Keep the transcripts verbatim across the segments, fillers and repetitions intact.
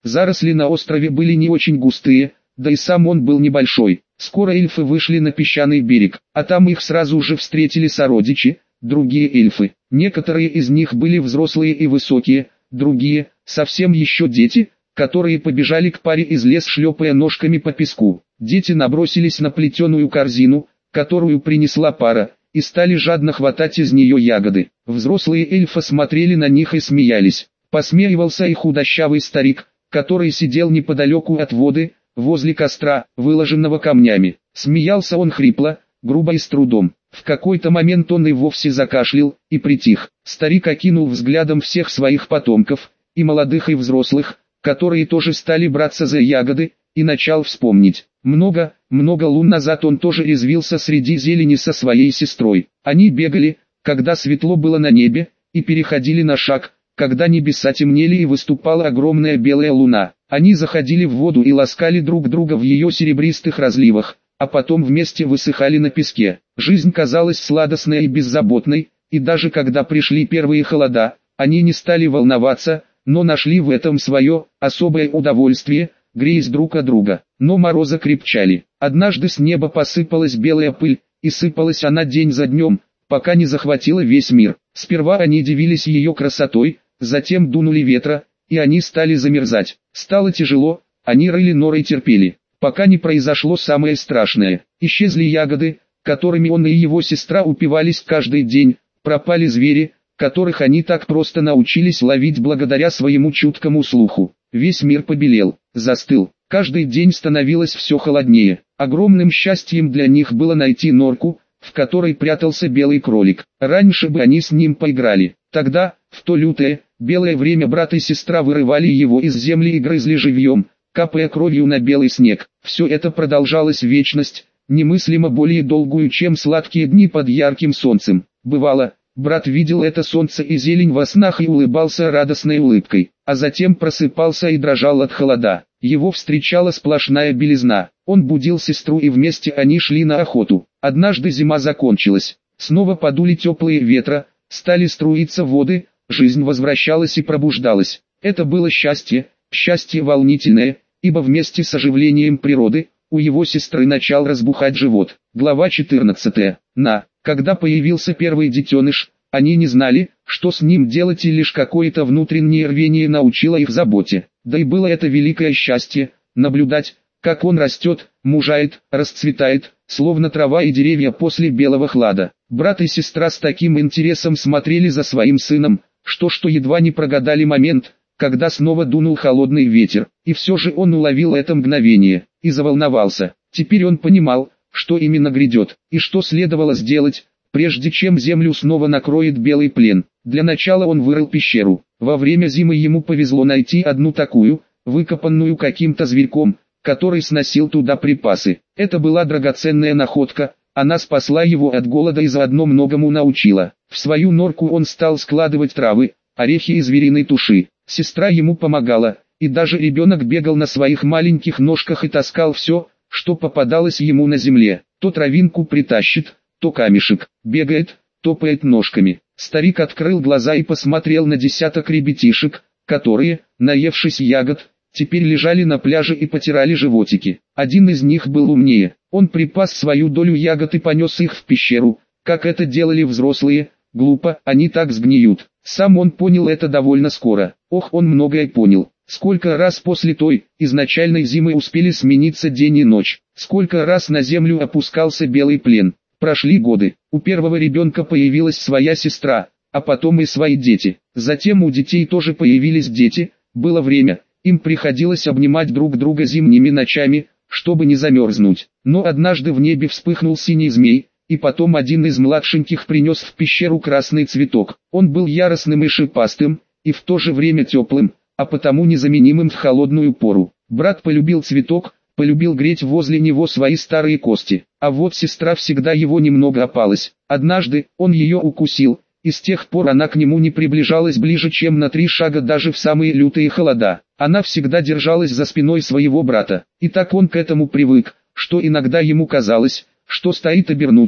Заросли на острове были не очень густые, да и сам он был небольшой. Скоро эльфы вышли на песчаный берег, а там их сразу же встретили сородичи, другие эльфы. Некоторые из них были взрослые и высокие, другие – совсем еще дети, которые побежали к паре из лес, шлепая ножками по песку. Дети набросились на плетеную корзину, которую принесла пара, и стали жадно хватать из нее ягоды. Взрослые эльфы смотрели на них и смеялись. Посмеивался и худощавый старик, который сидел неподалеку от воды, возле костра, выложенного камнями. Смеялся он хрипло, грубо и с трудом. В какой-то момент он и вовсе закашлял, и притих. Старик окинул взглядом всех своих потомков, и молодых и взрослых, которые тоже стали браться за ягоды, и начал вспомнить. Много, много лун назад он тоже резвился среди зелени со своей сестрой. Они бегали, когда светло было на небе, и переходили на шаг, когда небеса темнели и выступала огромная белая луна. Они заходили в воду и ласкали друг друга в ее серебристых разливах, а потом вместе высыхали на песке. Жизнь казалась сладостной и беззаботной, и даже когда пришли первые холода, они не стали волноваться, но нашли в этом свое особое удовольствие, греясь друг от друга. Но морозы крепчали. Однажды с неба посыпалась белая пыль, и сыпалась она день за днем, пока не захватила весь мир. Сперва они дивились ее красотой, затем дунули ветра, и они стали замерзать. Стало тяжело, они рыли норы и терпели, пока не произошло самое страшное. Исчезли ягоды, которыми он и его сестра упивались каждый день, пропали звери, которых они так просто научились ловить благодаря своему чуткому слуху. Весь мир побелел, застыл, каждый день становилось все холоднее. Огромным счастьем для них было найти норку, в которой прятался белый кролик. Раньше бы они с ним поиграли. Тогда, в то лютое, белое время брат и сестра вырывали его из земли и грызли живьем, капая кровью на белый снег. Все это продолжалось вечность, немыслимо более долгую, чем сладкие дни под ярким солнцем. Бывало, брат видел это солнце и зелень во снах и улыбался радостной улыбкой, а затем просыпался и дрожал от холода. Его встречала сплошная белизна. Он будил сестру, и вместе они шли на охоту. Однажды зима закончилась, снова подули теплые ветра, стали струиться воды, жизнь возвращалась и пробуждалась. Это было счастье, счастье волнительное, ибо вместе с оживлением природы, у его сестры начал разбухать живот. Глава четырнадцатая. На, когда появился первый детеныш, они не знали, что с ним делать, и лишь какое-то внутреннее рвение научило их заботе. Да и было это великое счастье, наблюдать, как он растет, мужает, расцветает, словно трава и деревья после белого хлада. Брат и сестра с таким интересом смотрели за своим сыном, что что едва не прогадали момент, когда снова дунул холодный ветер. И все же он уловил это мгновение, и заволновался. Теперь он понимал, что именно грядет, и что следовало сделать, прежде чем землю снова накроет белый плен. Для начала он вырыл пещеру. Во время зимы ему повезло найти одну такую, выкопанную каким-то зверьком, который сносил туда припасы. Это была драгоценная находка, она спасла его от голода и заодно многому научила. В свою норку он стал складывать травы, орехи и звериной туши. Сестра ему помогала, и даже ребенок бегал на своих маленьких ножках и таскал все, что попадалось ему на земле. То травинку притащит, то камешек, бегает, топает ножками. Старик открыл глаза и посмотрел на десяток ребятишек, которые, наевшись ягод, теперь лежали на пляже и потирали животики. Один из них был умнее. Он припас свою долю ягод и понес их в пещеру, как это делали взрослые. Глупо, они так сгниют. Сам он понял это довольно скоро. Ох, он многое понял. Сколько раз после той, изначальной зимы успели смениться день и ночь. Сколько раз на землю опускался белый плен. Прошли годы. У первого ребенка появилась своя сестра, а потом и свои дети. Затем у детей тоже появились дети. Было время, им приходилось обнимать друг друга зимними ночами, чтобы не замерзнуть. Но однажды в небе вспыхнул синий змей, и потом один из младшеньких принес в пещеру красный цветок. Он был яростным и шипастым, и в то же время теплым, а потому незаменимым в холодную пору. Брат полюбил цветок, полюбил греть возле него свои старые кости. А вот сестра всегда его немного опалась. Однажды он ее укусил, и с тех пор она к нему не приближалась ближе, чем на три шага даже в самые лютые холода. Она всегда держалась за спиной своего брата. И так он к этому привык, что иногда ему казалось, что стоит обернуться,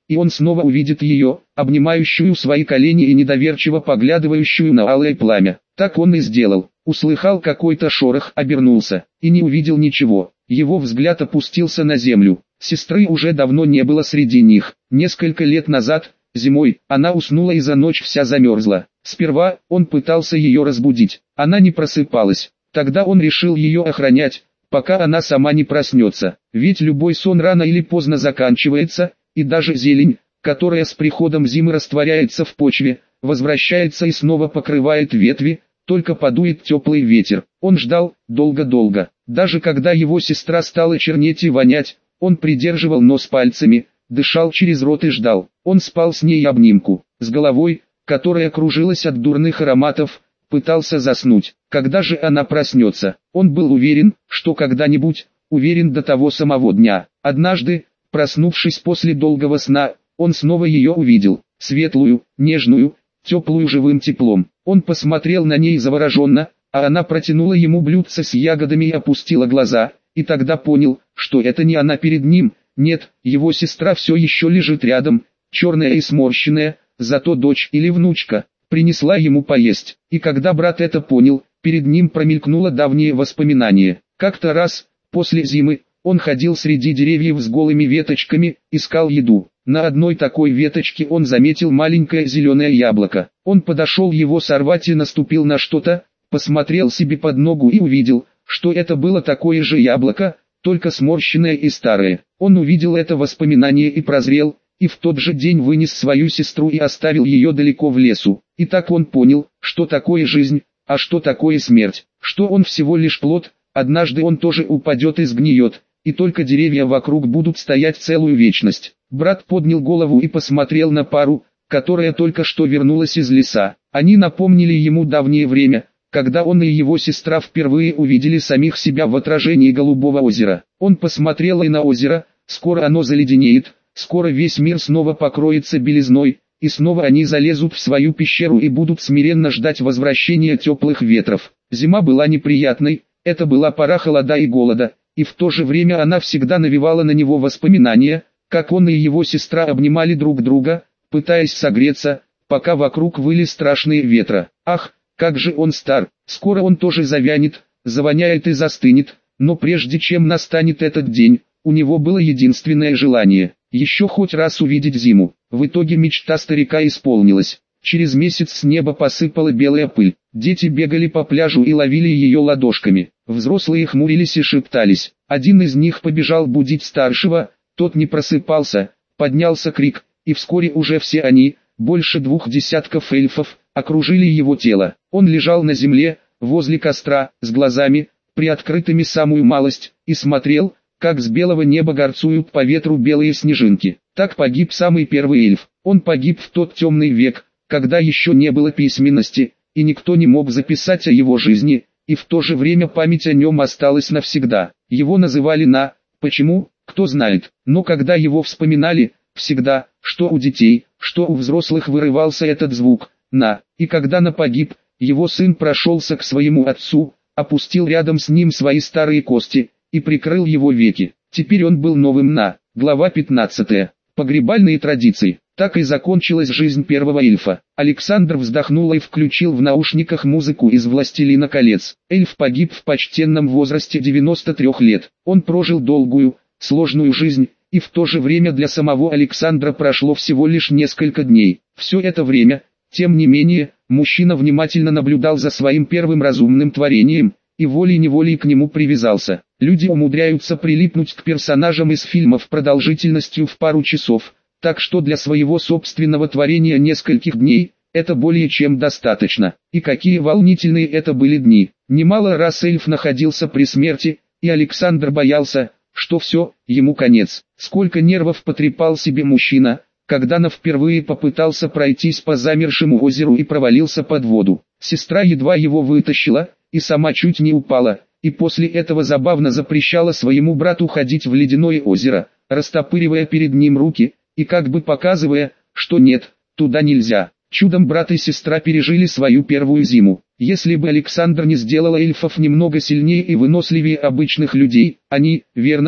и он снова увидит ее, обнимающую свои колени и недоверчиво поглядывающую на алое пламя. Так он и сделал. Услыхал какой-то шорох, обернулся, и не увидел ничего. Его взгляд опустился на землю. Сестры уже давно не было среди них. Несколько лет назад, зимой, она уснула и за ночь вся замерзла. Сперва он пытался ее разбудить. Она не просыпалась. Тогда он решил ее охранять, пока она сама не проснется. Ведь любой сон рано или поздно заканчивается, и даже зелень, которая с приходом зимы растворяется в почве, возвращается и снова покрывает ветви, только подует теплый ветер. Он ждал, долго-долго. Даже когда его сестра стала чернеть и вонять, он придерживал нос пальцами, дышал через рот и ждал. Он спал с ней обнимку, с головой, которая кружилась от дурных ароматов, пытался заснуть. Когда же она проснется? Он был уверен, что когда-нибудь, уверен до того самого дня. Однажды, проснувшись после долгого сна, он снова ее увидел, светлую, нежную, теплую живым теплом. Он посмотрел на ней завороженно, а она протянула ему блюдце с ягодами и опустила глаза, и тогда понял, что это не она перед ним, нет, его сестра все еще лежит рядом, черная и сморщенная, зато дочь или внучка принесла ему поесть. И когда брат это понял, перед ним промелькнуло давнее воспоминание. Как-то раз, после зимы, он ходил среди деревьев с голыми веточками, искал еду. На одной такой веточке он заметил маленькое зеленое яблоко. Он подошел его сорвать и наступил на что-то, посмотрел себе под ногу и увидел, что это было такое же яблоко, только сморщенное и старое. Он увидел это воспоминание и прозрел, и в тот же день вынес свою сестру и оставил ее далеко в лесу. И так он понял, что такое жизнь, а что такое смерть, что он всего лишь плод, однажды он тоже упадет и сгниет, и только деревья вокруг будут стоять целую вечность. Брат поднял голову и посмотрел на пару, которая только что вернулась из леса. Они напомнили ему давнее время, когда он и его сестра впервые увидели самих себя в отражении голубого озера. Он посмотрел и на озеро, скоро оно заледенеет, скоро весь мир снова покроется белизной, и снова они залезут в свою пещеру и будут смиренно ждать возвращения теплых ветров. Зима была неприятной, это была пора холода и голода, и в то же время она всегда навевала на него воспоминания, как он и его сестра обнимали друг друга, пытаясь согреться, пока вокруг выли страшные ветра. Ах, как же он стар, скоро он тоже завянет, завоняет и застынет, но прежде чем настанет этот день, у него было единственное желание – еще хоть раз увидеть зиму. В итоге мечта старика исполнилась. Через месяц с неба посыпала белая пыль. Дети бегали по пляжу и ловили ее ладошками. Взрослые хмурились и шептались. Один из них побежал будить старшего, тот не просыпался, поднялся крик, и вскоре уже все они, больше двух десятков эльфов, окружили его тело. Он лежал на земле, возле костра, с глазами, приоткрытыми самую малость, и смотрел, как с белого неба горцуют по ветру белые снежинки. Так погиб самый первый эльф. Он погиб в тот темный век, когда еще не было письменности, и никто не мог записать о его жизни, и в то же время память о нем осталась навсегда. Его называли На, почему, кто знает, но когда его вспоминали, всегда, что у детей, что у взрослых вырывался этот звук, На, и когда На погиб, его сын прошелся к своему отцу, опустил рядом с ним свои старые кости, и прикрыл его веки. Теперь он был новым На. Глава пятнадцатая. Погребальные традиции. Так и закончилась жизнь первого эльфа. Александр вздохнул и включил в наушниках музыку из «Властелина колец». Эльф погиб в почтенном возрасте девяноста трёх лет. Он прожил долгую, сложную жизнь, и в то же время для самого Александра прошло всего лишь несколько дней. Все это время, тем не менее, мужчина внимательно наблюдал за своим первым разумным творением, и волей-неволей к нему привязался. Люди умудряются прилипнуть к персонажам из фильмов продолжительностью в пару часов, так что для своего собственного творения нескольких дней, это более чем достаточно. И какие волнительные это были дни. Немало раз эльф находился при смерти, и Александр боялся, что все, ему конец. Сколько нервов потрепал себе мужчина, когда на впервые попытался пройтись по замершему озеру и провалился под воду. Сестра едва его вытащила, и сама чуть не упала, и после этого забавно запрещала своему брату ходить в ледяное озеро, растопыривая перед ним руки, и как бы показывая, что нет, туда нельзя. Чудом брат и сестра пережили свою первую зиму. Если бы Александр не сделал эльфов немного сильнее и выносливее обычных людей, они, верно,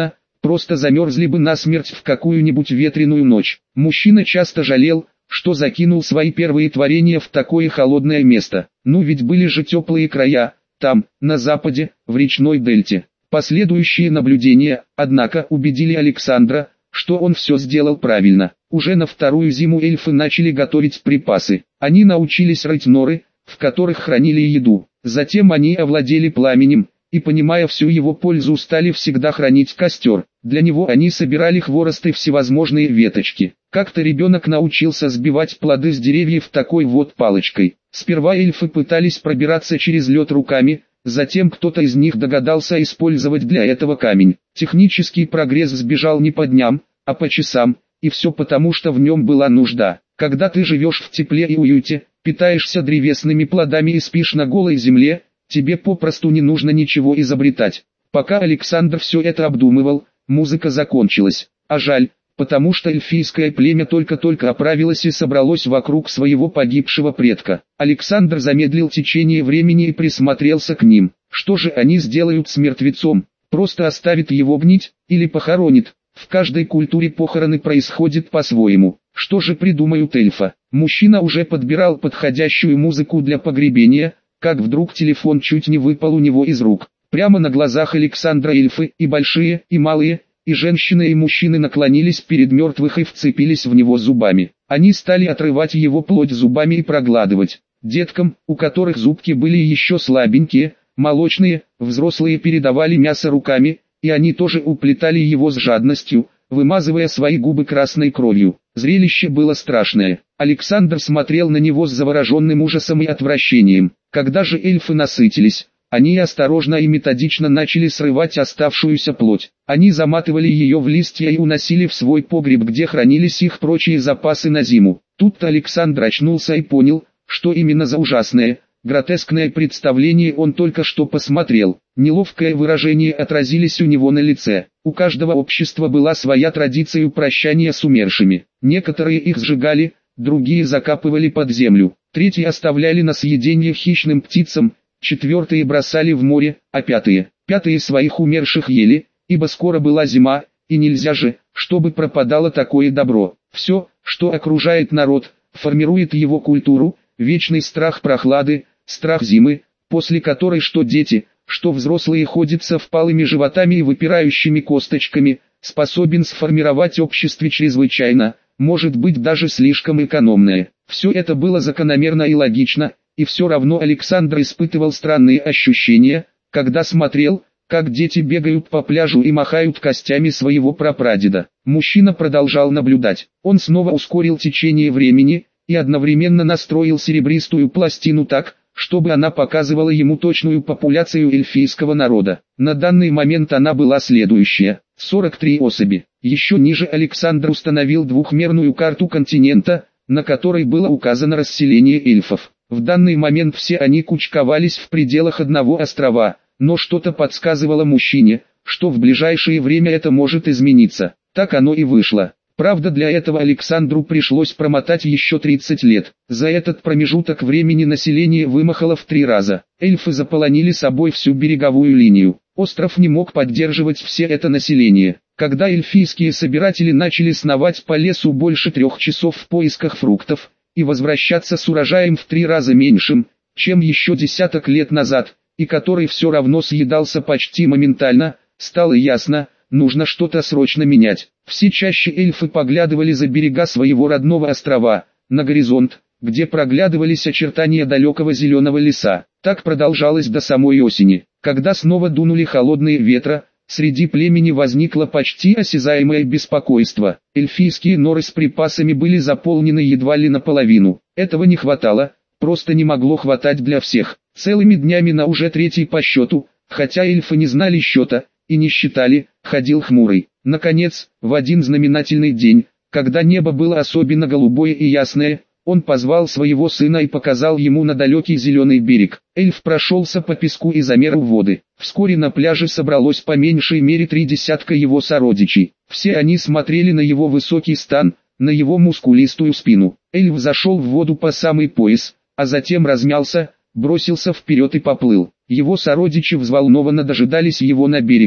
просто замерзли бы насмерть в какую-нибудь ветреную ночь. Мужчина часто жалел, что закинул свои первые творения в такое холодное место. Ну ведь были же теплые края, там, на западе, в речной дельте. Последующие наблюдения, однако, убедили Александра, что он все сделал правильно. Уже на вторую зиму эльфы начали готовить припасы. Они научились рыть норы, в которых хранили еду. Затем они овладели пламенем, и, понимая всю его пользу, стали всегда хранить костер. Для него они собирали хворост и всевозможные веточки. Как-то ребенок научился сбивать плоды с деревьев такой вот палочкой. Сперва эльфы пытались пробираться через лед руками, затем кто-то из них догадался использовать для этого камень. Технический прогресс сбежал не по дням, а по часам, и все потому, что в нем была нужда. Когда ты живешь в тепле и уюте, питаешься древесными плодами и спишь на голой земле, тебе попросту не нужно ничего изобретать. Пока Александр все это обдумывал, музыка закончилась. А жаль, потому что эльфийское племя только-только оправилось и собралось вокруг своего погибшего предка. Александр замедлил течение времени и присмотрелся к ним. Что же они сделают с мертвецом? Просто оставит его гнить, или похоронит? В каждой культуре похороны происходят по-своему. Что же придумают эльфа? Мужчина уже подбирал подходящую музыку для погребения, как вдруг телефон чуть не выпал у него из рук. Прямо на глазах Александра эльфы, и большие, и малые, и женщины и мужчины наклонились перед мертвых и вцепились в него зубами. Они стали отрывать его плоть зубами и прогладывать. Деткам, у которых зубки были еще слабенькие, молочные, взрослые передавали мясо руками, и они тоже уплетали его с жадностью, вымазывая свои губы красной кровью. Зрелище было страшное. Александр смотрел на него с завороженным ужасом и отвращением. Когда же эльфы насытились, они осторожно и методично начали срывать оставшуюся плоть. Они заматывали ее в листья и уносили в свой погреб, где хранились их прочие запасы на зиму. Тут-то Александр очнулся и понял, что именно за ужасное, гротескное представление он только что посмотрел. Неловкое выражение отразились у него на лице. У каждого общества была своя традиция прощания с умершими. Некоторые их сжигали, другие закапывали под землю, третьи оставляли на съедение хищным птицам, четвертые бросали в море, а пятые, пятые своих умерших ели, ибо скоро была зима, и нельзя же, чтобы пропадало такое добро. Все, что окружает народ, формирует его культуру, вечный страх прохлады, страх зимы, после которой что дети, что взрослые ходят со впалыми животами и выпирающими косточками, способен сформировать обществе чрезвычайно, может быть даже слишком экономное. Все это было закономерно и логично, и все равно Александр испытывал странные ощущения, когда смотрел, как дети бегают по пляжу и махают костями своего прапрадеда. Мужчина продолжал наблюдать. Он снова ускорил течение времени и одновременно настроил серебристую пластину так, чтобы она показывала ему точную популяцию эльфийского народа. На данный момент она была следующая: сорок три особи. Еще ниже Александр установил двухмерную карту континента, на которой было указано расселение эльфов. В данный момент все они кучковались в пределах одного острова, но что-то подсказывало мужчине, что в ближайшее время это может измениться. Так оно и вышло. Правда, для этого Александру пришлось промотать еще тридцать лет. За этот промежуток времени население вымахало в три раза. Эльфы заполонили собой всю береговую линию. Остров не мог поддерживать все это население. Когда эльфийские собиратели начали сновать по лесу больше трех часов в поисках фруктов, и возвращаться с урожаем в три раза меньшим, чем еще десяток лет назад, и который все равно съедался почти моментально, стало ясно, нужно что-то срочно менять. Все чаще эльфы поглядывали за берега своего родного острова, на горизонт, где проглядывались очертания далекого зеленого леса. Так продолжалось до самой осени. Когда снова дунули холодные ветра, среди племени возникло почти осязаемое беспокойство. Эльфийские норы с припасами были заполнены едва ли наполовину. Этого не хватало, просто не могло хватать для всех. Целыми днями на уже третий по счету, хотя эльфы не знали счета и не считали, ходил хмурый. Наконец, в один знаменательный день, когда небо было особенно голубое и ясное, он позвал своего сына и показал ему на далекий зеленый берег. Эльф прошелся по песку и замер у воды. Вскоре на пляже собралось по меньшей мере три десятка его сородичей. Все они смотрели на его высокий стан, на его мускулистую спину. Эльф зашел в воду по самый пояс, а затем размялся, бросился вперед и поплыл. Его сородичи взволнованно дожидались его на берегу.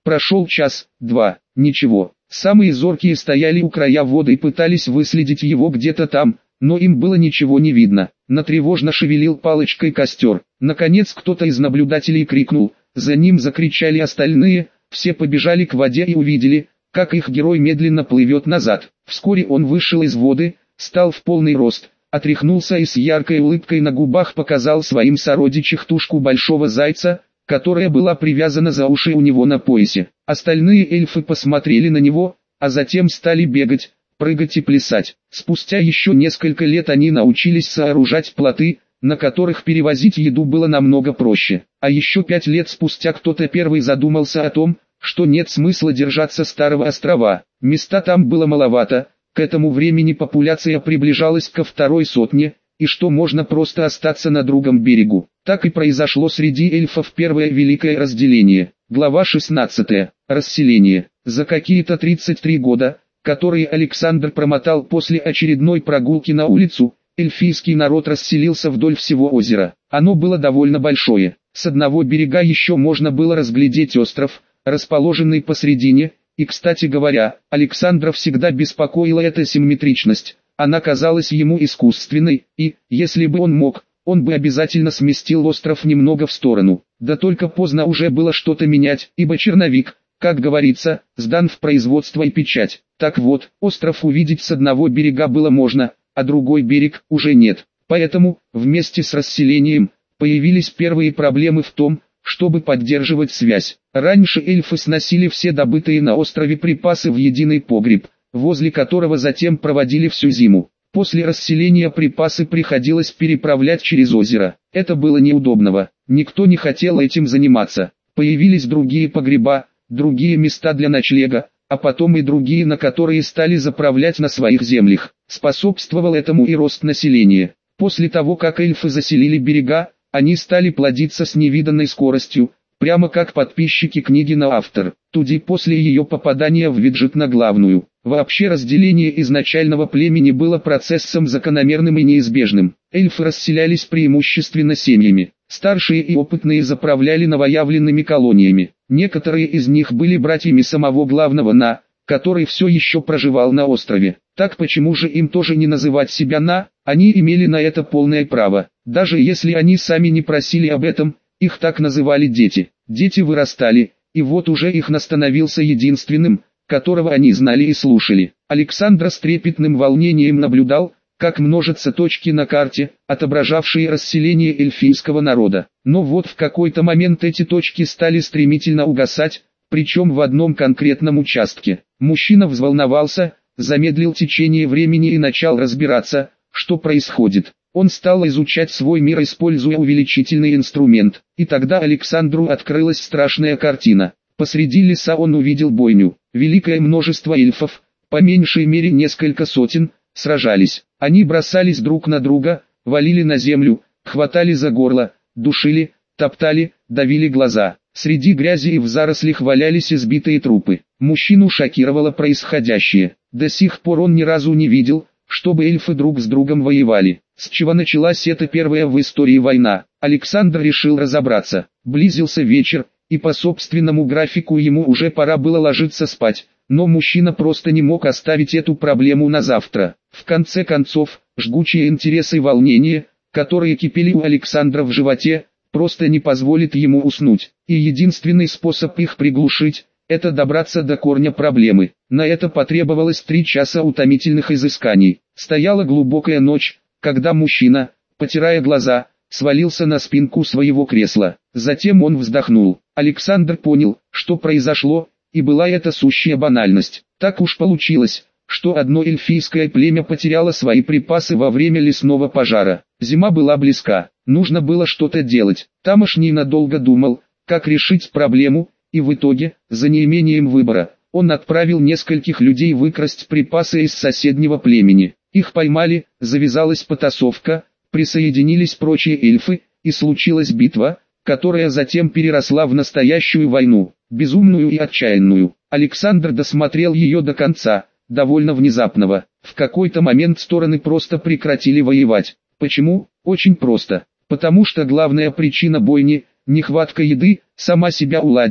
Прошел час, два, ничего. Самые зоркие стояли у края воды и пытались выследить его где-то там, но им было ничего не видно. Натревожно шевелил палочкой костер. Наконец кто-то из наблюдателей крикнул, за ним закричали остальные, все побежали к воде и увидели, как их герой медленно плывет назад. Вскоре он вышел из воды, стал в полный рост, отряхнулся и с яркой улыбкой на губах показал своим сородичам тушку большого зайца, которая была привязана за уши у него на поясе. Остальные эльфы посмотрели на него, а затем стали бегать, прыгать и плясать. Спустя еще несколько лет они научились сооружать плоты, на которых перевозить еду было намного проще. А еще пять лет спустя кто-то первый задумался о том, что нет смысла держаться старого острова. Места там было маловато, к этому времени популяция приближалась ко второй сотне, и что можно просто остаться на другом берегу. Так и произошло среди эльфов первое великое разделение. Глава шестнадцатая. Расселение. За какие-то тридцать три года, которые Александр промотал после очередной прогулки на улицу, эльфийский народ расселился вдоль всего озера. Оно было довольно большое. С одного берега еще можно было разглядеть остров, расположенный посредине, и, кстати говоря, Александра всегда беспокоила эта симметричность. Она казалась ему искусственной, и, если бы он мог, он бы обязательно сместил остров немного в сторону. Да только поздно уже было что-то менять, ибо черновик, как говорится, сдан в производство и печать. Так вот, остров увидеть с одного берега было можно, а другой берег уже нет. Поэтому, вместе с расселением, появились первые проблемы в том, чтобы поддерживать связь. Раньше эльфы сносили все добытые на острове припасы в единый погреб, возле которого затем проводили всю зиму. После расселения припасы приходилось переправлять через озеро. Это было неудобно. Никто не хотел этим заниматься. Появились другие погреба, другие места для ночлега, а потом и другие, на которые стали заправлять на своих землях. Способствовал этому и рост населения. После того, как эльфы заселили берега, они стали плодиться с невиданной скоростью, прямо как подписчики книги на автор. Туди после ее попадания в виджет на главную. Вообще разделение изначального племени было процессом закономерным и неизбежным. Эльфы расселялись преимущественно семьями. Старшие и опытные заправляли новоявленными колониями. Некоторые из них были братьями самого главного На, который все еще проживал на острове. Так почему же им тоже не называть себя На? Они имели на это полное право. Даже если они сами не просили об этом, их так называли дети. Дети вырастали, и вот уже их становился единственным, которого они знали и слушали. Александр с трепетным волнением наблюдал, как множатся точки на карте, отображавшие расселение эльфийского народа. Но вот в какой-то момент эти точки стали стремительно угасать, причем в одном конкретном участке. Мужчина взволновался, замедлил течение времени и начал разбираться, что происходит. Он стал изучать свой мир, используя увеличительный инструмент, и тогда Александру открылась страшная картина. Посреди леса он увидел бойню. Великое множество эльфов, по меньшей мере несколько сотен, сражались. Они бросались друг на друга, валили на землю, хватали за горло, душили, топтали, давили глаза. Среди грязи и в зарослях валялись избитые трупы. Мужчину шокировало происходящее. До сих пор он ни разу не видел, чтобы эльфы друг с другом воевали. С чего началась эта первая в истории война? Александр решил разобраться. Близился вечер, и по собственному графику ему уже пора было ложиться спать, но мужчина просто не мог оставить эту проблему на завтра. В конце концов, жгучие интересы и волнения, которые кипели у Александра в животе, просто не позволит ему уснуть, и единственный способ их приглушить – это добраться до корня проблемы. На это потребовалось три часа утомительных изысканий. Стояла глубокая ночь, когда мужчина, потирая глаза, свалился на спинку своего кресла. Затем он вздохнул. Александр понял, что произошло, и была это сущая банальность. Так уж получилось, что одно эльфийское племя потеряло свои припасы во время лесного пожара. Зима была близка, нужно было что-то делать. Тамошний надолго думал, как решить проблему, и в итоге, за неимением выбора, он отправил нескольких людей выкрасть припасы из соседнего племени. Их поймали, завязалась потасовка, присоединились прочие эльфы, и случилась битва, которая затем переросла в настоящую войну, безумную и отчаянную. Александр досмотрел ее до конца, довольно внезапного. В какой-то момент стороны просто прекратили воевать. Почему? Очень просто. Потому что главная причина бойни, нехватка еды, сама себя уладила,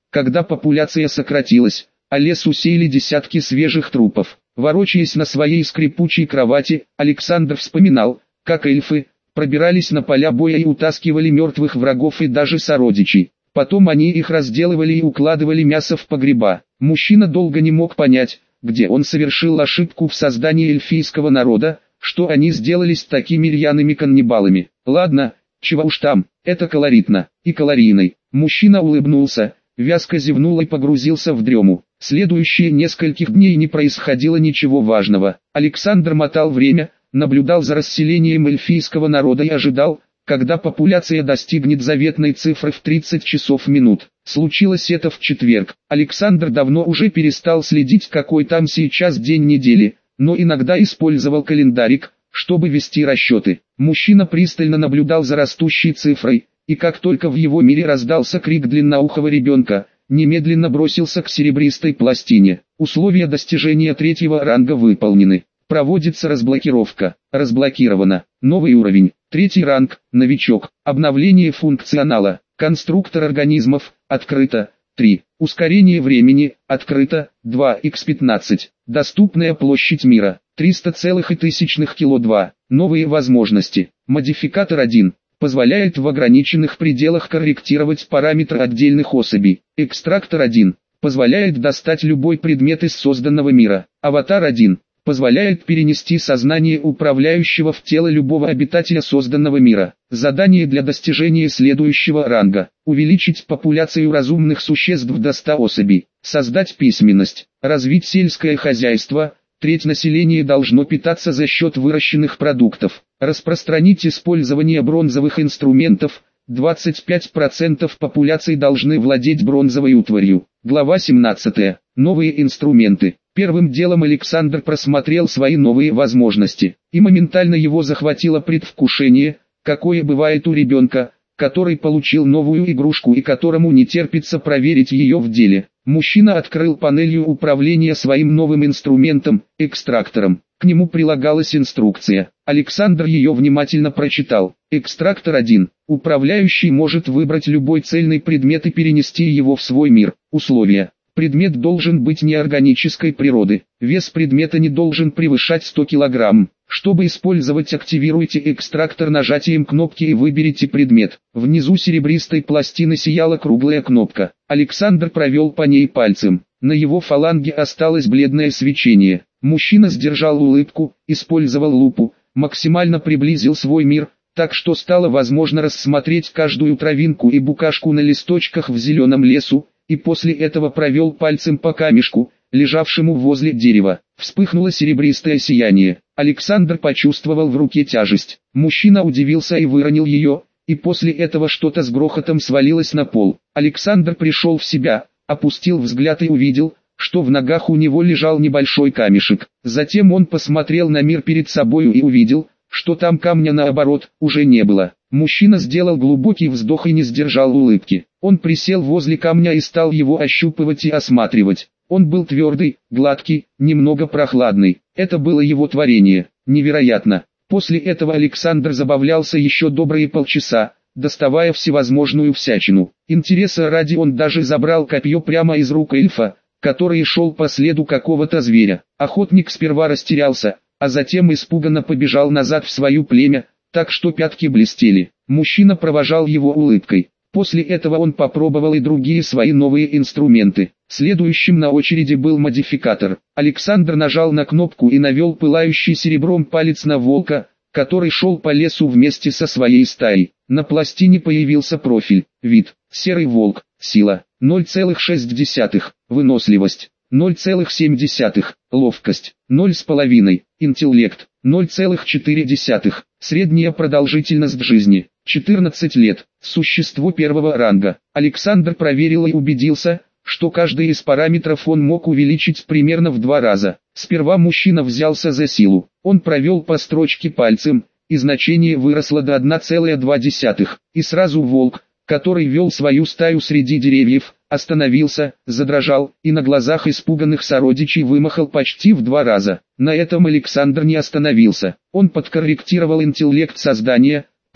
когда популяция сократилась, а лес усеяли десятки свежих трупов. Ворочаясь на своей скрипучей кровати, Александр вспоминал, как эльфы пробирались на поля боя и утаскивали мертвых врагов и даже сородичей. Потом они их разделывали и укладывали мясо в погреба. Мужчина долго не мог понять, где он совершил ошибку в создании эльфийского народа, что они сделались такими рьяными каннибалами. Ладно, чего уж там, это колоритно и калорийный. Мужчина улыбнулся, вязко зевнул и погрузился в дрему. Следующие нескольких дней не происходило ничего важного. Александр мотал время, наблюдал за расселением эльфийского народа и ожидал, когда популяция достигнет заветной цифры в тридцать часов минут. Случилось это в четверг. Александр давно уже перестал следить, какой там сейчас день недели, но иногда использовал календарик, чтобы вести расчеты. Мужчина пристально наблюдал за растущей цифрой, и как только в его мире раздался крик длинноухого ребенка, немедленно бросился к серебристой пластине. Условия достижения третьего ранга выполнены. Проводится разблокировка. Разблокировано. Новый уровень. Третий ранг. Новичок. Обновление функционала. Конструктор организмов. Открыто. три. Ускорение времени. Открыто. два икс пятнадцать. Доступная площадь мира. триста целых тысячных кило два. Новые возможности. Модификатор один. Позволяет в ограниченных пределах корректировать параметры отдельных особей. Экстрактор один. Позволяет достать любой предмет из созданного мира. Аватар один. Позволяет перенести сознание управляющего в тело любого обитателя созданного мира. Задание для достижения следующего ранга. Увеличить популяцию разумных существ до ста особей. Создать письменность. Развить сельское хозяйство. Треть населения должно питаться за счет выращенных продуктов. Распространить использование бронзовых инструментов. двадцать пять процентов популяции должны владеть бронзовой утварью. Глава семнадцатая. Новые инструменты. Первым делом Александр просмотрел свои новые возможности, и моментально его захватило предвкушение, какое бывает у ребенка, который получил новую игрушку и которому не терпится проверить ее в деле. Мужчина открыл панелью управления своим новым инструментом, экстрактором. К нему прилагалась инструкция. Александр ее внимательно прочитал. Экстрактор один. Управляющий может выбрать любой цельный предмет и перенести его в свой мир. Условия. Предмет должен быть неорганической природы. Вес предмета не должен превышать сто килограмм. Чтобы использовать, активируйте экстрактор нажатием кнопки и выберите предмет. Внизу серебристой пластины сияла круглая кнопка. Александр провел по ней пальцем. На его фаланге осталось бледное свечение. Мужчина сдержал улыбку, использовал лупу, максимально приблизил свой мир, так что стало возможно рассмотреть каждую травинку и букашку на листочках в зеленом лесу, и после этого провел пальцем по камешку, лежавшему возле дерева. Вспыхнуло серебристое сияние. Александр почувствовал в руке тяжесть. Мужчина удивился и выронил ее, и после этого что-то с грохотом свалилось на пол. Александр пришел в себя, опустил взгляд и увидел, что в ногах у него лежал небольшой камешек. Затем он посмотрел на мир перед собою и увидел, что там камня наоборот уже не было. Мужчина сделал глубокий вздох и не сдержал улыбки. Он присел возле камня и стал его ощупывать и осматривать. Он был твердый, гладкий, немного прохладный. Это было его творение. Невероятно. После этого Александр забавлялся еще добрые полчаса, доставая всевозможную всячину. Интереса ради он даже забрал копье прямо из рук эльфа, который шел по следу какого-то зверя. Охотник сперва растерялся, а затем испуганно побежал назад в свое племя, так что пятки блестели. Мужчина провожал его улыбкой. После этого он попробовал и другие свои новые инструменты. Следующим на очереди был модификатор. Александр нажал на кнопку и навел пылающий серебром палец на волка, который шел по лесу вместе со своей стаей. На пластине появился профиль. Вид. Серый волк. Сила. ноль целых шесть десятых. Выносливость. ноль целых семь десятых. Ловкость. ноль с половиной. Интеллект. ноль целых четыре десятых. Средняя продолжительность жизни. четырнадцать лет. Существо первого ранга. Александр проверил и убедился, что каждый из параметров он мог увеличить примерно в два раза. Сперва мужчина взялся за силу. Он провел по строчке пальцем, и значение выросло до одна целая две десятых. И сразу волк, который вел свою стаю среди деревьев, остановился, задрожал, и на глазах испуганных сородичей вымахал почти в два раза. На этом Александр не остановился. Он подкорректировал интеллект создания,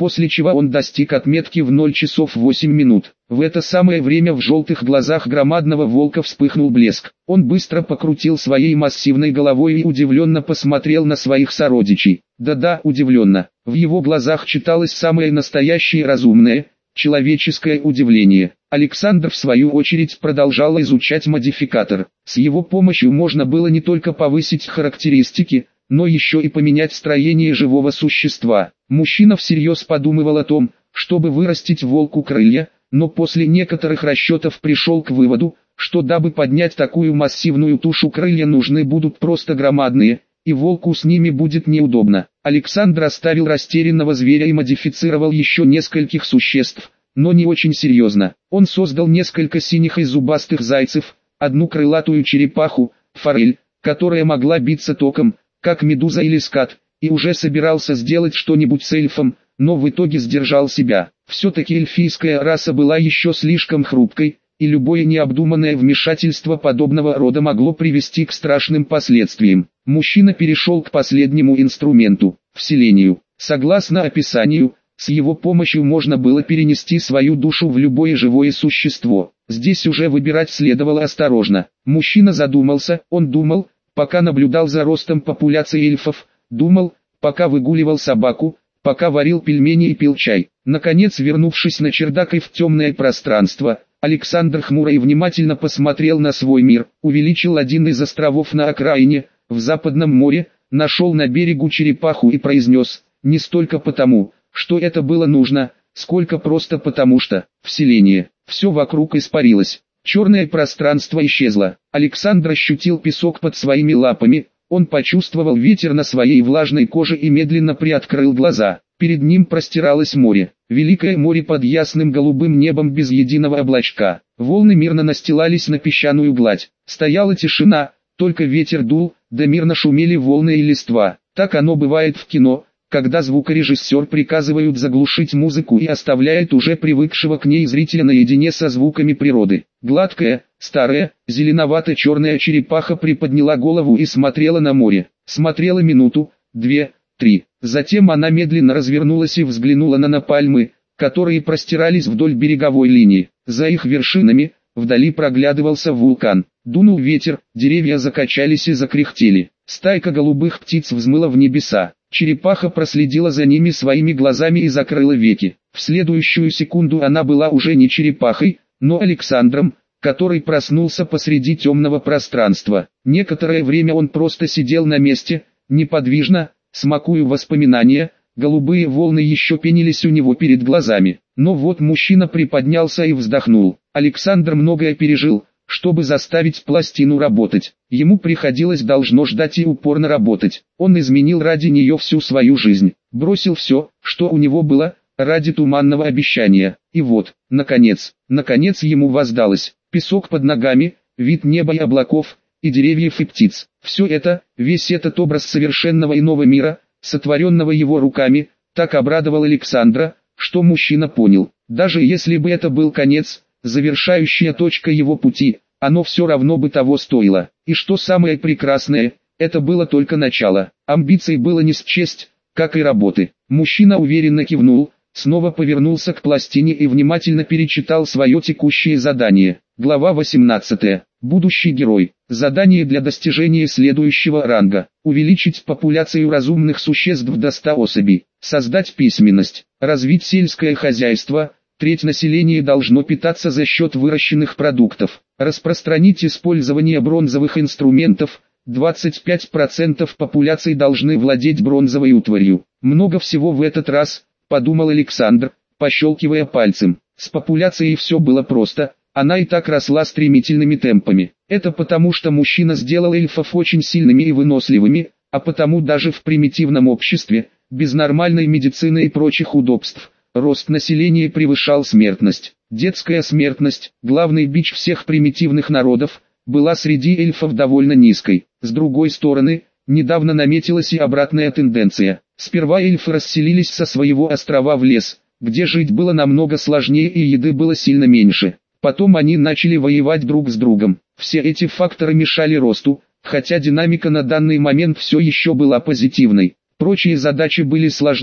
после чего он достиг отметки в ноль часов восемь минут. В это самое время в желтых глазах громадного волка вспыхнул блеск. Он быстро покрутил своей массивной головой и удивленно посмотрел на своих сородичей. Да-да, удивленно. В его глазах читалось самое настоящее разумное, человеческое удивление. Александр в свою очередь продолжал изучать модификатор. С его помощью можно было не только повысить характеристики, но еще и поменять строение живого существа. Мужчина всерьез подумывал о том, чтобы вырастить волку крылья, но после некоторых расчетов пришел к выводу, что дабы поднять такую массивную тушу крылья нужны будут просто громадные, и волку с ними будет неудобно. Александр оставил растерянного зверя и модифицировал еще нескольких существ, но не очень серьезно. Он создал несколько синих и зубастых зайцев, одну крылатую черепаху, форель, которая могла биться током, как медуза или скат, и уже собирался сделать что-нибудь с эльфом, но в итоге сдержал себя. Все-таки эльфийская раса была еще слишком хрупкой, и любое необдуманное вмешательство подобного рода могло привести к страшным последствиям. Мужчина перешел к последнему инструменту – вселению. Согласно описанию, с его помощью можно было перенести свою душу в любое живое существо. Здесь уже выбирать следовало осторожно. Мужчина задумался, он думал, пока наблюдал за ростом популяции эльфов, думал, пока выгуливал собаку, пока варил пельмени и пил чай. Наконец, вернувшись на чердак и в темное пространство, Александр хмуро и внимательно посмотрел на свой мир, увеличил один из островов на окраине, в Западном море, нашел на берегу черепаху и произнес, не столько потому, что это было нужно, сколько просто потому что, вселение, все вокруг испарилось. Черное пространство исчезло. Александр ощутил песок под своими лапами, он почувствовал ветер на своей влажной коже и медленно приоткрыл глаза. Перед ним простиралось море, великое море под ясным голубым небом без единого облачка. Волны мирно настилались на песчаную гладь. Стояла тишина, только ветер дул, да мирно шумели волны и листва. Так оно бывает в кино, когда звукорежиссер приказывает заглушить музыку и оставляет уже привыкшего к ней зрителя наедине со звуками природы. Гладкая, старая, зеленовато-черная черепаха приподняла голову и смотрела на море. Смотрела минуту, две, три. Затем она медленно развернулась и взглянула на напальмы, которые простирались вдоль береговой линии. За их вершинами, вдали проглядывался вулкан. Дунул ветер, деревья закачались и закряхтели. Стайка голубых птиц взмыла в небеса. Черепаха проследила за ними своими глазами и закрыла веки. В следующую секунду она была уже не черепахой, но Александром, который проснулся посреди темного пространства. Некоторое время он просто сидел на месте, неподвижно, смакуя воспоминания, голубые волны еще пенились у него перед глазами. Но вот мужчина приподнялся и вздохнул. Александр многое пережил, чтобы заставить пластину работать. Ему приходилось должно ждать и упорно работать. Он изменил ради нее всю свою жизнь. Бросил все, что у него было, ради туманного обещания. И вот, наконец, наконец ему воздалось. Песок под ногами, вид неба и облаков, и деревьев и птиц. Все это, весь этот образ совершенного иного мира, сотворенного его руками, так обрадовал Александра, что мужчина понял. Даже если бы это был конец, завершающая точка его пути, оно все равно бы того стоило. И что самое прекрасное, это было только начало. Амбиций было не счесть, как и работы. Мужчина уверенно кивнул, снова повернулся к пластине и внимательно перечитал свое текущее задание. Глава восемнадцатая. Будущий герой. Задание для достижения следующего ранга. Увеличить популяцию разумных существ до ста особей. Создать письменность. Развить сельское хозяйство. Треть населения должно питаться за счет выращенных продуктов. Распространить использование бронзовых инструментов. двадцать пять процентов популяции должны владеть бронзовой утварью. Много всего в этот раз, подумал Александр, пощелкивая пальцем. С популяцией все было просто, она и так росла стремительными темпами. Это потому, что мужчина сделал эльфов очень сильными и выносливыми, а потому даже в примитивном обществе, без нормальной медицины и прочих удобств, рост населения превышал смертность. Детская смертность, главный бич всех примитивных народов, была среди эльфов довольно низкой. С другой стороны, недавно наметилась и обратная тенденция. Сперва эльфы расселились со своего острова в лес, где жить было намного сложнее и еды было сильно меньше. Потом они начали воевать друг с другом. Все эти факторы мешали росту, хотя динамика на данный момент все еще была позитивной. Прочие задачи были сложнее,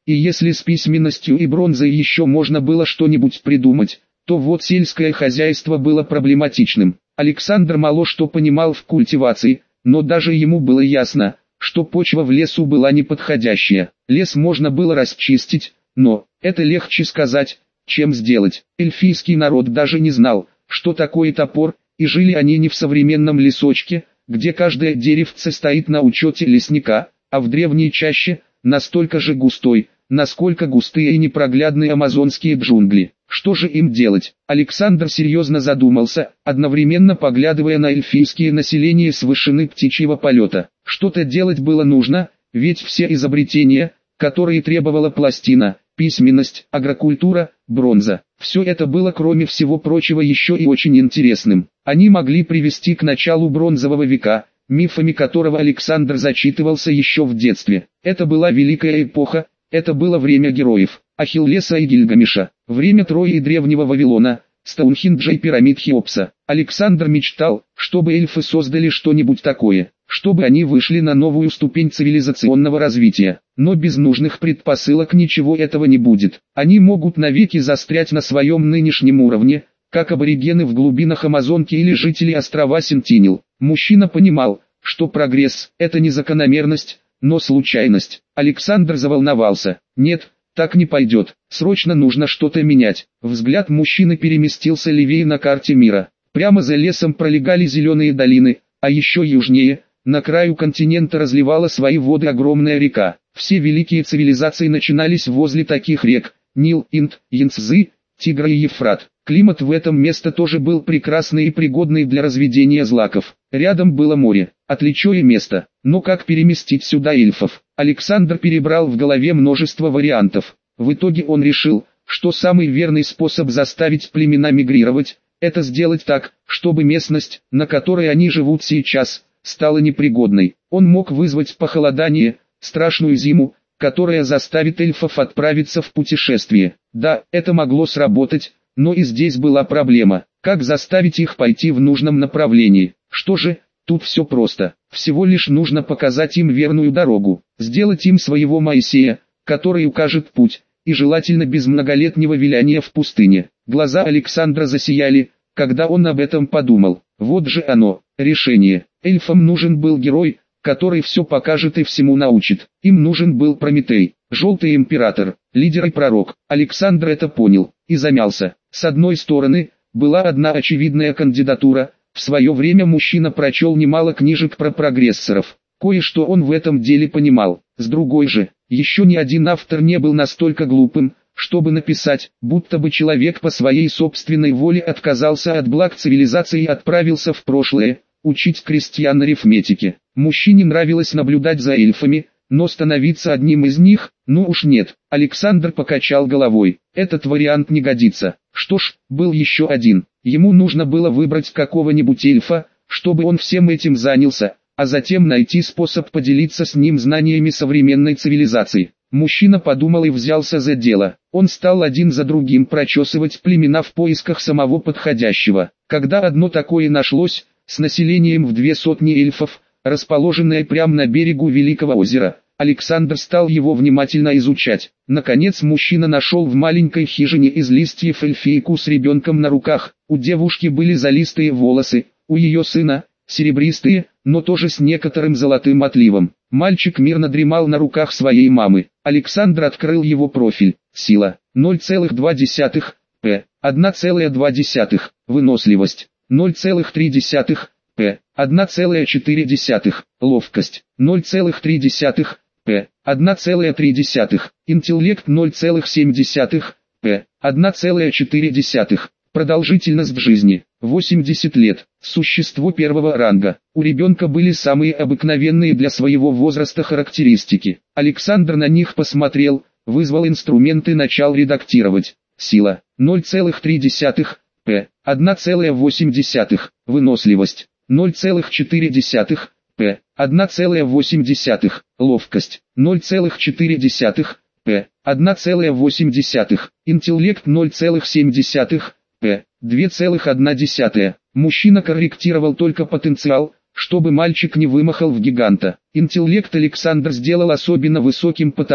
и если с письменностью и бронзой еще можно было что-нибудь придумать, то вот сельское хозяйство было проблематичным. Александр мало что понимал в культивации, но даже ему было ясно, что почва в лесу была неподходящая. Лес можно было расчистить, но это легче сказать, чем сделать. Эльфийский народ даже не знал, что такое топор, и жили они не в современном лесочке, где каждое деревце стоит на учете лесника, а в древней чаще, настолько же густой, насколько густые и непроглядные амазонские джунгли. Что же им делать? Александр серьезно задумался, одновременно поглядывая на эльфийские населения с вышины птичьего полета. Что-то делать было нужно, ведь все изобретения, которые требовала пластина, письменность, агрокультура, бронза, все это было кроме всего прочего еще и очень интересным. Они могли привести к началу бронзового века, мифами которого Александр зачитывался еще в детстве. Это была великая эпоха, это было время героев, Ахиллеса и Гильгамеша, время Трои и древнего Вавилона, Стоунхенджа и пирамид Хеопса. Александр мечтал, чтобы эльфы создали что-нибудь такое, чтобы они вышли на новую ступень цивилизационного развития. Но без нужных предпосылок ничего этого не будет. Они могут навеки застрять на своем нынешнем уровне, как аборигены в глубинах Амазонки или жители острова Сентинел. Мужчина понимал, что прогресс – это не закономерность, но случайность. Александр заволновался. Нет, так не пойдет, срочно нужно что-то менять. Взгляд мужчины переместился левее на карте мира. Прямо за лесом пролегали зеленые долины, а еще южнее, на краю континента разливала свои воды огромная река. Все великие цивилизации начинались возле таких рек: Нил, Инд, Янцзы, Тигр и Ефрат. Климат в этом месте тоже был прекрасный и пригодный для разведения злаков. Рядом было море, отличное место. Но как переместить сюда эльфов? Александр перебрал в голове множество вариантов. В итоге он решил, что самый верный способ заставить племена мигрировать – это сделать так, чтобы местность, на которой они живут сейчас, стала непригодной. Он мог вызвать похолодание, страшную зиму, которая заставит эльфов отправиться в путешествие. Да, это могло сработать, но и здесь была проблема. Как заставить их пойти в нужном направлении? Что же, тут все просто. Всего лишь нужно показать им верную дорогу, сделать им своего Моисея, который укажет путь, и желательно без многолетнего виляния в пустыне. Глаза Александра засияли, когда он об этом подумал. Вот же оно, решение. Эльфам нужен был герой, который все покажет и всему научит. Им нужен был Прометей, желтый император, лидер и пророк. Александр это понял и замялся. С одной стороны, была одна очевидная кандидатура. В свое время мужчина прочел немало книжек про прогрессоров. Кое-что он в этом деле понимал. С другой же, еще ни один автор не был настолько глупым, чтобы написать, будто бы человек по своей собственной воле отказался от благ цивилизации и отправился в прошлое, учить крестьян арифметике. Мужчине нравилось наблюдать за эльфами, но становиться одним из них, ну уж нет. Александр покачал головой. Этот вариант не годится. Что ж, был еще один. Ему нужно было выбрать какого-нибудь эльфа, чтобы он всем этим занялся, а затем найти способ поделиться с ним знаниями современной цивилизации. Мужчина подумал и взялся за дело. Он стал один за другим прочесывать племена в поисках самого подходящего. Когда одно такое нашлось, с населением в две сотни эльфов, расположенное прямо на берегу Великого озера, Александр стал его внимательно изучать. Наконец мужчина нашел в маленькой хижине из листьев эльфийку с ребенком на руках. У девушки были золотистые волосы, у ее сына – серебристые, но тоже с некоторым золотым отливом. Мальчик мирно дремал на руках своей мамы. Александр открыл его профиль. Сила – ноль целых две десятых, П. одна целая две десятых. Выносливость – ноль целых три десятых, П. одна целая четыре десятых. Ловкость – ноль целых три десятых, П. одна целая три десятых. Интеллект – ноль целых семь десятых, П. одна целая четыре десятых. Продолжительность жизни – восемьдесят лет. Существо первого ранга. У ребенка были самые обыкновенные для своего возраста характеристики. Александр на них посмотрел, вызвал инструмент и начал редактировать. Сила – ноль целых три десятых, П. одна целая восемь десятых. Выносливость – ноль целых четыре десятых, П. одна целая восемь десятых. Ловкость – ноль целых четыре десятых, П. одна целая восемь десятых. Интеллект – ноль целых семь десятых, П. две целых одна десятая. Мужчина корректировал только потенциал, чтобы мальчик не вымахал в гиганта. Интеллект Александр сделал особенно высоким потому,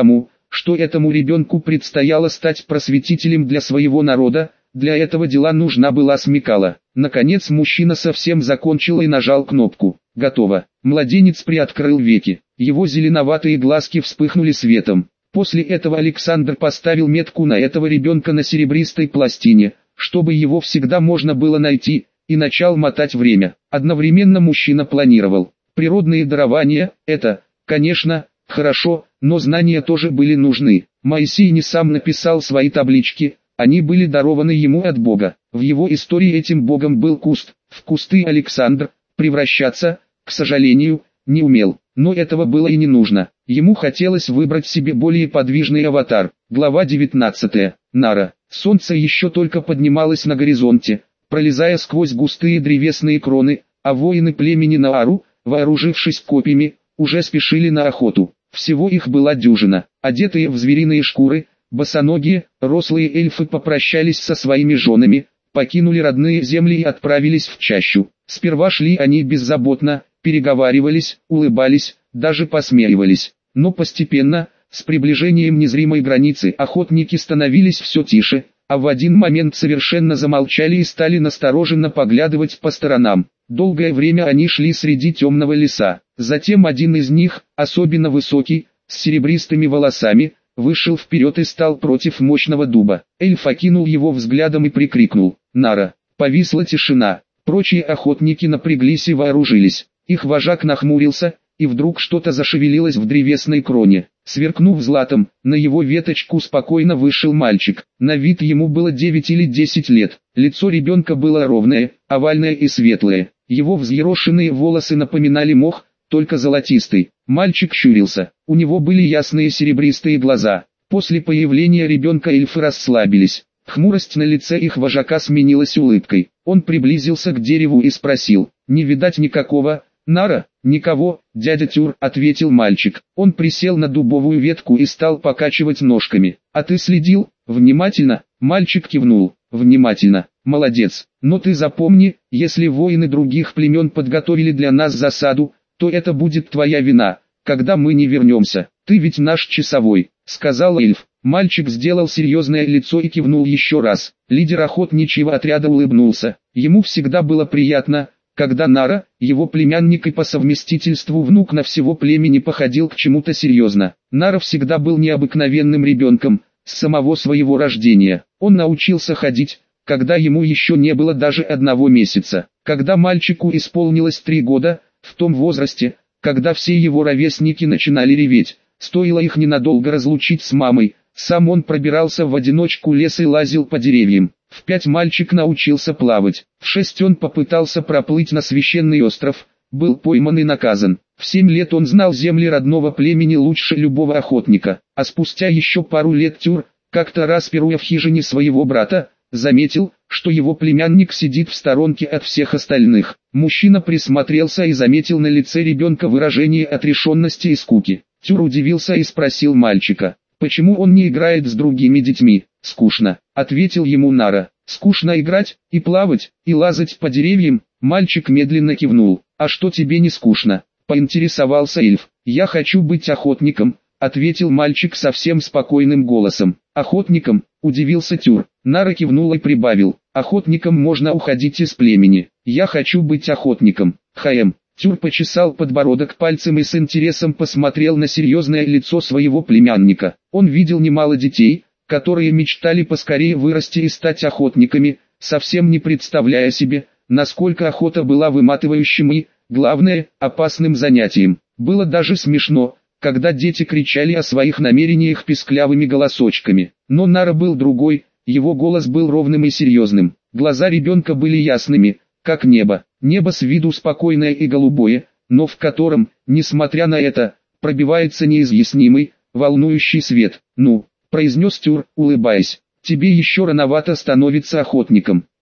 что этому ребенку предстояло стать просветителем для своего народа, для этого дела нужна была смекала. Наконец мужчина совсем закончил и нажал кнопку. Готово. Младенец приоткрыл веки. Его зеленоватые глазки вспыхнули светом. После этого Александр поставил метку на этого ребенка на серебристой пластине, чтобы его всегда можно было найти, и начал мотать время. Одновременно мужчина планировал. Природные дарования – это, конечно, хорошо, но знания тоже были нужны. Моисей не сам написал свои таблички, они были дарованы ему от Бога. В его истории этим Богом был куст. В кусты Александр превращаться, к сожалению, не умел. Но этого было и не нужно. Ему хотелось выбрать себе более подвижный аватар. Глава девятнадцатая. Нара. Солнце еще только поднималось на горизонте, пролезая сквозь густые древесные кроны, а воины племени Наару, вооружившись копьями, уже спешили на охоту. Всего их была дюжина. Одетые в звериные шкуры, босоногие, рослые эльфы попрощались со своими женами, покинули родные земли и отправились в чащу. Сперва шли они беззаботно, переговаривались, улыбались, даже посмеивались. Но постепенно, с приближением незримой границы, охотники становились все тише, а в один момент совершенно замолчали и стали настороженно поглядывать по сторонам. Долгое время они шли среди темного леса. Затем один из них, особенно высокий, с серебристыми волосами, вышел вперед и стал против мощного дуба. Эльф окинул его взглядом и прикрикнул: «Нара!» Повисла тишина. Прочие охотники напряглись и вооружились. Их вожак нахмурился, и вдруг что-то зашевелилось в древесной кроне. Сверкнув златом, на его веточку спокойно вышел мальчик. На вид ему было девять или десять лет. Лицо ребенка было ровное, овальное и светлое. Его взъерошенные волосы напоминали мох, только золотистый. Мальчик щурился. У него были ясные серебристые глаза. После появления ребенка эльфы расслабились. Хмурость на лице их вожака сменилась улыбкой. Он приблизился к дереву и спросил: «Не видать никакого, Нара?» «Никого, дядя Тюр», — ответил мальчик. Он присел на дубовую ветку и стал покачивать ножками. «А ты следил?» «Внимательно», — мальчик кивнул. «Внимательно, молодец. Но ты запомни, если воины других племен подготовили для нас засаду, то это будет твоя вина, когда мы не вернемся. Ты ведь наш часовой», — сказал эльф. Мальчик сделал серьезное лицо и кивнул еще раз. Лидер охотничьего отряда улыбнулся. Ему всегда было приятно, когда Нара, его племянник и по совместительству внук на всего племени, походил к чему-то серьезно. Нара всегда был необыкновенным ребенком, с самого своего рождения. Он научился ходить, когда ему еще не было даже одного месяца. Когда мальчику исполнилось три года, в том возрасте, когда все его ровесники начинали реветь, стоило их ненадолго разлучить с мамой, сам он пробирался в одиночку лес и лазил по деревьям. В пять мальчик научился плавать. В шесть он попытался проплыть на священный остров, был пойман и наказан. В семь лет он знал земли родного племени лучше любого охотника. А спустя еще пару лет Тюр, как-то раз пируя в хижине своего брата, заметил, что его племянник сидит в сторонке от всех остальных. Мужчина присмотрелся и заметил на лице ребенка выражение отрешенности и скуки. Тюр удивился и спросил мальчика: «Почему он не играет с другими детьми?» «Скучно», — ответил ему Нара. «Скучно играть, и плавать, и лазать по деревьям?» Мальчик медленно кивнул. «А что тебе не скучно?» — поинтересовался эльф. «Я хочу быть охотником», — ответил мальчик совсем спокойным голосом. «Охотником?» — удивился Тюр. Нара кивнул и прибавил: «Охотником можно уходить из племени. Я хочу быть охотником». «Хаем». Тюр почесал подбородок пальцем и с интересом посмотрел на серьезное лицо своего племянника. Он видел немало детей, которые мечтали поскорее вырасти и стать охотниками, совсем не представляя себе, насколько охота была выматывающим и, главное, опасным занятием. Было даже смешно, когда дети кричали о своих намерениях писклявыми голосочками. Но Нара был другой, его голос был ровным и серьезным. Глаза ребенка были ясными, как небо. Небо с виду спокойное и голубое, но в котором, несмотря на это, пробивается неизъяснимый, волнующий свет. «Ну», — произнес Тюр, улыбаясь, — «тебе еще рановато становиться охотником.